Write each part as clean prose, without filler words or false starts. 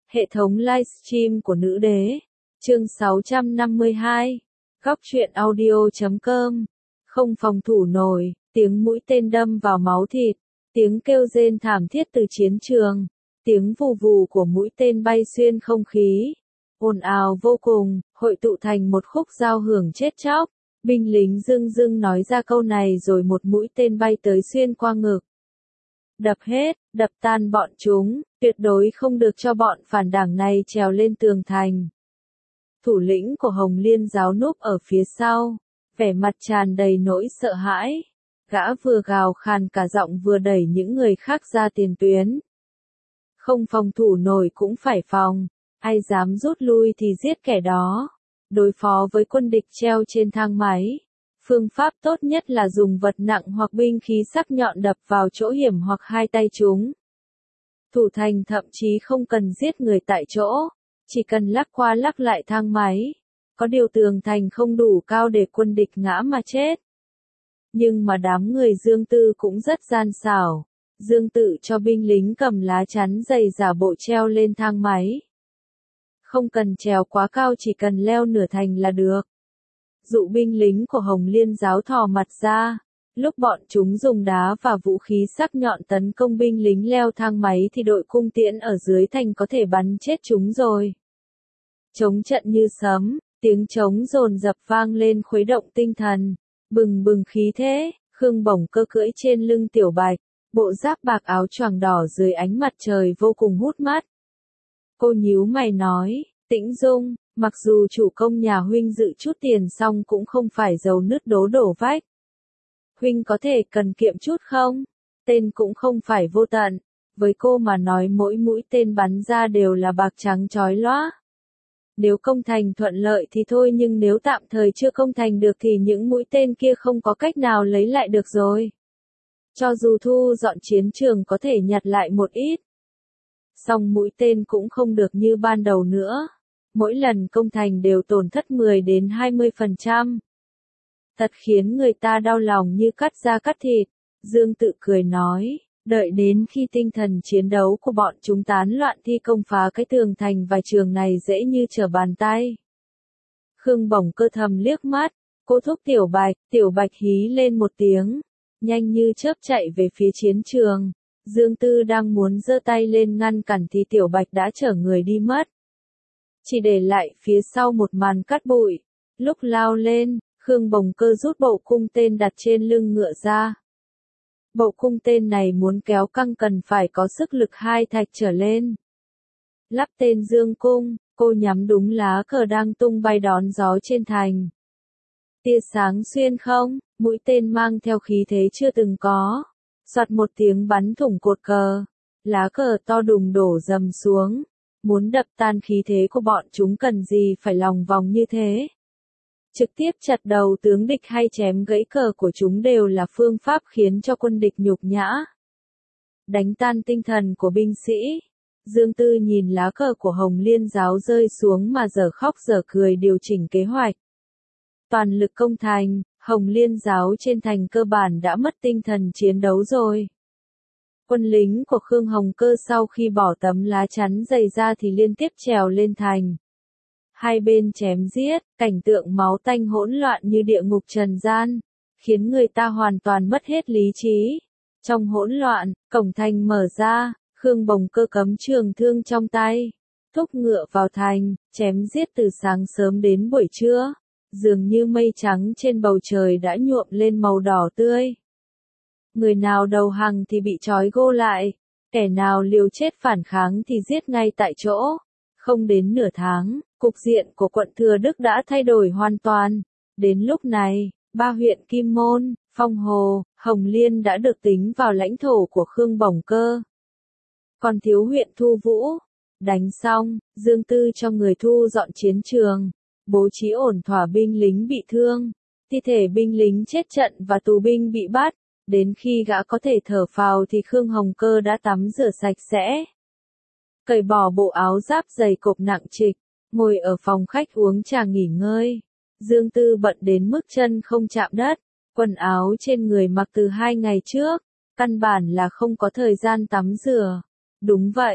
Hệ thống livestream của nữ đế. Chương 652. Góc truyện audio.com. Không phòng thủ nổi, tiếng mũi tên đâm vào máu thịt, tiếng kêu rên thảm thiết từ chiến trường, tiếng vù vù của mũi tên bay xuyên không khí. Ồn ào vô cùng, hội tụ thành một khúc giao hưởng chết chóc. Binh lính dưng dưng nói ra câu này rồi một mũi tên bay tới xuyên qua ngực. Đập hết, đập tan bọn chúng, tuyệt đối không được cho bọn phản đảng này trèo lên tường thành. Thủ lĩnh của Hồng Liên giáo núp ở phía sau, vẻ mặt tràn đầy nỗi sợ hãi. Gã vừa gào khàn cả giọng vừa đẩy những người khác ra tiền tuyến. Không phòng thủ nổi cũng phải phòng, ai dám rút lui thì giết kẻ đó. Đối phó với quân địch treo trên thang máy, phương pháp tốt nhất là dùng vật nặng hoặc binh khí sắc nhọn đập vào chỗ hiểm hoặc hai tay chúng. Thủ thành thậm chí không cần giết người tại chỗ, chỉ cần lắc qua lắc lại thang máy. Có điều tường thành không đủ cao để quân địch ngã mà chết. Nhưng mà đám người Dương Tư cũng rất gian xảo. Dương Tự cho binh lính cầm lá chắn dày giả bộ treo lên thang máy. Không cần trèo quá cao, chỉ cần leo nửa thành là được. Dụ binh lính của Hồng Liên giáo thò mặt ra. Lúc bọn chúng dùng đá và vũ khí sắc nhọn tấn công binh lính leo thang máy thì đội cung tiễn ở dưới thành có thể bắn chết chúng rồi. Chống trận như sấm, tiếng trống dồn dập vang lên khuấy động tinh thần. Bừng bừng khí thế, Khương Bổng Cơ cưỡi trên lưng Tiểu Bạch, bộ giáp bạc áo choàng đỏ dưới ánh mặt trời vô cùng hút mắt. Cô nhíu mày nói, Tĩnh Dung, mặc dù chủ công nhà huynh dự chút tiền xong cũng không phải giàu nứt đố đổ vách. Huynh có thể cần kiệm chút không? Tên cũng không phải vô tận, với cô mà nói mỗi mũi tên bắn ra đều là bạc trắng chói lóa. Nếu công thành thuận lợi thì thôi, nhưng nếu tạm thời chưa công thành được thì những mũi tên kia không có cách nào lấy lại được rồi. Cho dù thu dọn chiến trường có thể nhặt lại một ít, song mũi tên cũng không được như ban đầu nữa. Mỗi lần công thành đều tổn thất 10 đến 20%. Thật khiến người ta đau lòng như cắt da cắt thịt. Dương Tự cười nói, đợi đến khi tinh thần chiến đấu của bọn chúng tán loạn thi công phá cái tường thành vài trường này dễ như trở bàn tay. Khương Bổng Cơ thầm liếc mắt, cô thúc Tiểu Bạch hí lên một tiếng, nhanh như chớp chạy về phía chiến trường. Dương Tư đang muốn giơ tay lên ngăn cản thì Tiểu Bạch đã chở người đi mất. Chỉ để lại phía sau một màn cát bụi. Lúc lao lên, Khương Bổng Cơ rút bộ cung tên đặt trên lưng ngựa ra. Bộ cung tên này muốn kéo căng cần phải có sức lực 2 thạch trở lên. Lắp tên dương cung, cô nhắm đúng lá cờ đang tung bay đón gió trên thành. Tia sáng xuyên không, mũi tên mang theo khí thế chưa từng có. Soạt một tiếng bắn thủng cột cờ, lá cờ to đùng đổ dầm xuống. Muốn đập tan khí thế của bọn chúng cần gì phải lòng vòng như thế. Trực tiếp chặt đầu tướng địch hay chém gãy cờ của chúng đều là phương pháp khiến cho quân địch nhục nhã. Đánh tan tinh thần của binh sĩ. Dương Tư nhìn lá cờ của Hồng Liên giáo rơi xuống mà dở khóc dở cười điều chỉnh kế hoạch. Toàn lực công thành, Hồng Liên giáo trên thành cơ bản đã mất tinh thần chiến đấu rồi. Quân lính của Khương Hồng Cơ sau khi bỏ tấm lá chắn dày ra thì liên tiếp trèo lên thành. Hai bên chém giết, cảnh tượng máu tanh hỗn loạn như địa ngục trần gian, khiến người ta hoàn toàn mất hết lý trí. Trong hỗn loạn, cổng thành mở ra, Khương Bổng Cơ cắm trường thương trong tay, thúc ngựa vào thành, chém giết từ sáng sớm đến buổi trưa, dường như mây trắng trên bầu trời đã nhuộm lên màu đỏ tươi. Người nào đầu hàng thì bị trói gô lại, kẻ nào liều chết phản kháng thì giết ngay tại chỗ. Không đến nửa tháng, cục diện của quận Thừa Đức đã thay đổi hoàn toàn. Đến lúc này, 3 huyện Kim Môn, Phong Hồ, Hồng Liên đã được tính vào lãnh thổ của Khương Bổng Cơ. Còn thiếu huyện Thu Vũ. Đánh xong, Dương Tư cho người thu dọn chiến trường, bố trí ổn thỏa binh lính bị thương, thi thể binh lính chết trận và tù binh bị bắt. Đến khi gã có thể thở phào thì Khương Hồng Cơ đã tắm rửa sạch sẽ. Cởi bỏ bộ áo giáp dày cộp nặng trịch, ngồi ở phòng khách uống trà nghỉ ngơi. Dương Tư bận đến mức chân không chạm đất, quần áo trên người mặc từ 2 ngày trước, căn bản là không có thời gian tắm rửa. Đúng vậy,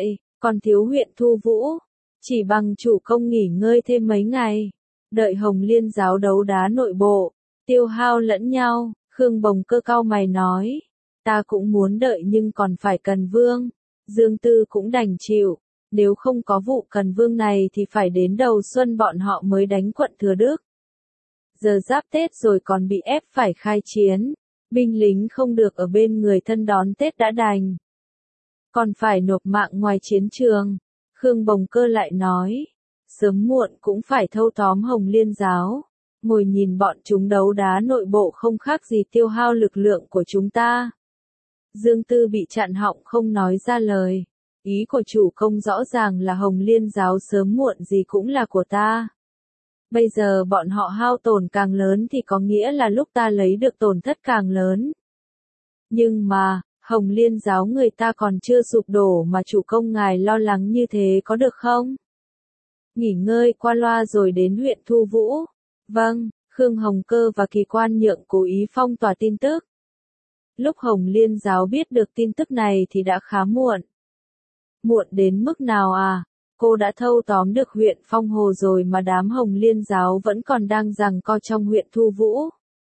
còn thiếu huyện Thu Vũ, chỉ bằng chủ công nghỉ ngơi thêm mấy ngày, đợi Hồng Liên giáo đấu đá nội bộ, tiêu hao lẫn nhau, Khương Bồng Cơ cau mày nói, ta cũng muốn đợi nhưng còn phải cần vương, Dương Tư cũng đành chịu, nếu không có vụ cần vương này thì phải đến đầu xuân bọn họ mới đánh quận Thừa Đức. Giờ giáp Tết rồi còn bị ép phải khai chiến, binh lính không được ở bên người thân đón Tết đã đành, còn phải nộp mạng ngoài chiến trường. Khương Bồng Cơ lại nói, sớm muộn cũng phải thâu tóm Hồng Liên giáo, ngồi nhìn bọn chúng đấu đá nội bộ không khác gì tiêu hao lực lượng của chúng ta. Dương Tư bị chặn họng không nói ra lời, ý của chủ công rõ ràng là Hồng Liên giáo sớm muộn gì cũng là của ta. Bây giờ bọn họ hao tổn càng lớn thì có nghĩa là lúc ta lấy được tổn thất càng lớn. Nhưng mà, Hồng Liên giáo người ta còn chưa sụp đổ mà chủ công ngài lo lắng như thế có được không? Nghỉ ngơi qua loa rồi đến huyện Thu Vũ. Vâng, Khương Hồng Cơ và Kỳ Quan Nhượng cố ý phong tỏa tin tức. Lúc Hồng Liên giáo biết được tin tức này thì đã khá muộn. Muộn đến mức nào à? Cô đã thâu tóm được huyện Phong Hồ rồi mà đám Hồng Liên giáo vẫn còn đang giằng co trong huyện Thu Vũ.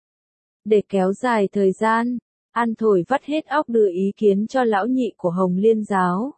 Để kéo dài thời gian, An Thôi vắt hết óc đưa ý kiến cho lão nhị của Hồng Liên giáo.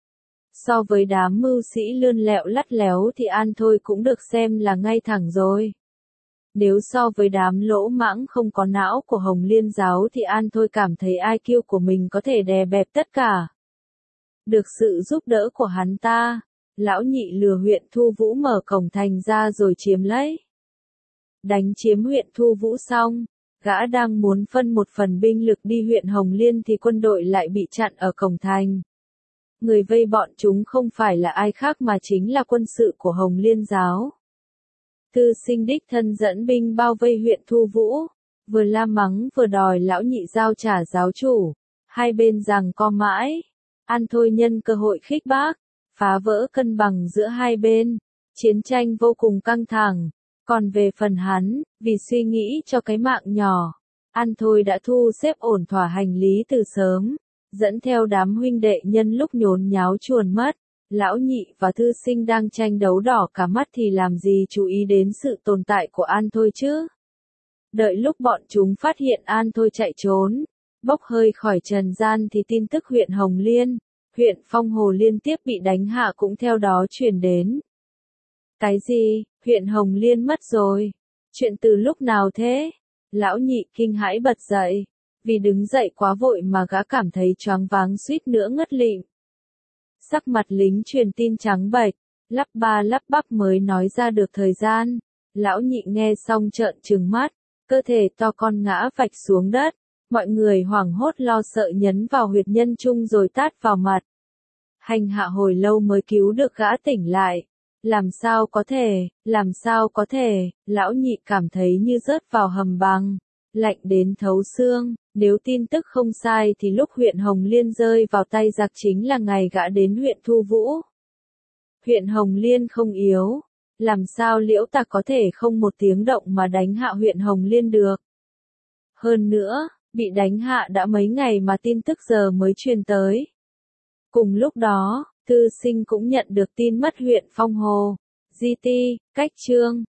So với đám mưu sĩ lươn lẹo lắt léo thì An Thôi cũng được xem là ngay thẳng rồi. Nếu so với đám lỗ mãng không có não của Hồng Liên giáo thì An Thôi cảm thấy IQ của mình có thể đè bẹp tất cả. Được sự giúp đỡ của hắn ta, lão nhị lừa huyện Thu Vũ mở cổng thành ra rồi chiếm lấy. Đánh chiếm huyện Thu Vũ xong, gã đang muốn phân một phần binh lực đi huyện Hồng Liên thì quân đội lại bị chặn ở cổng thành. Người vây bọn chúng không phải là ai khác mà chính là quân sự của Hồng Liên giáo. Thư Sinh đích thân dẫn binh bao vây huyện Thu Vũ, vừa la mắng vừa đòi lão nhị giao trả giáo chủ, hai bên giằng co mãi. An Thôi nhân cơ hội khích bác, phá vỡ cân bằng giữa hai bên, chiến tranh vô cùng căng thẳng. Còn về phần hắn, vì suy nghĩ cho cái mạng nhỏ, An Thôi đã thu xếp ổn thỏa hành lý từ sớm, dẫn theo đám huynh đệ nhân lúc nhốn nháo chuồn mất. Lão nhị và Thư Sinh đang tranh đấu đỏ cả mắt thì làm gì chú ý đến sự tồn tại của An Thôi chứ? Đợi lúc bọn chúng phát hiện An Thôi chạy trốn, bốc hơi khỏi trần gian thì tin tức huyện Hồng Liên, huyện Phong Hồ liên tiếp bị đánh hạ cũng theo đó truyền đến. Cái gì, huyện Hồng Liên mất rồi? Chuyện từ lúc nào thế? Lão nhị kinh hãi bật dậy, vì đứng dậy quá vội mà gã cảm thấy choáng váng suýt nữa ngất lịm. Sắc mặt lính truyền tin trắng bệch, lắp ba lắp bắp mới nói ra được thời gian. Lão nhị nghe xong trợn trừng mắt, cơ thể to con ngã vạch xuống đất. Mọi người hoảng hốt lo sợ nhấn vào huyệt nhân trung rồi tát vào mặt. Hành hạ hồi lâu mới cứu được gã tỉnh lại. Làm sao có thể, lão nhị cảm thấy như rớt vào hầm băng, lạnh đến thấu xương. Nếu tin tức không sai thì lúc huyện Hồng Liên rơi vào tay giặc chính là ngày gã đến huyện Thu Vũ. Huyện Hồng Liên không yếu, làm sao Liễu Tặc có thể không một tiếng động mà đánh hạ huyện Hồng Liên được. Hơn nữa, bị đánh hạ đã mấy ngày mà tin tức giờ mới truyền tới. Cùng lúc đó, Thư Sinh cũng nhận được tin mất huyện Phong Hồ, Di Ti, Cách Trương,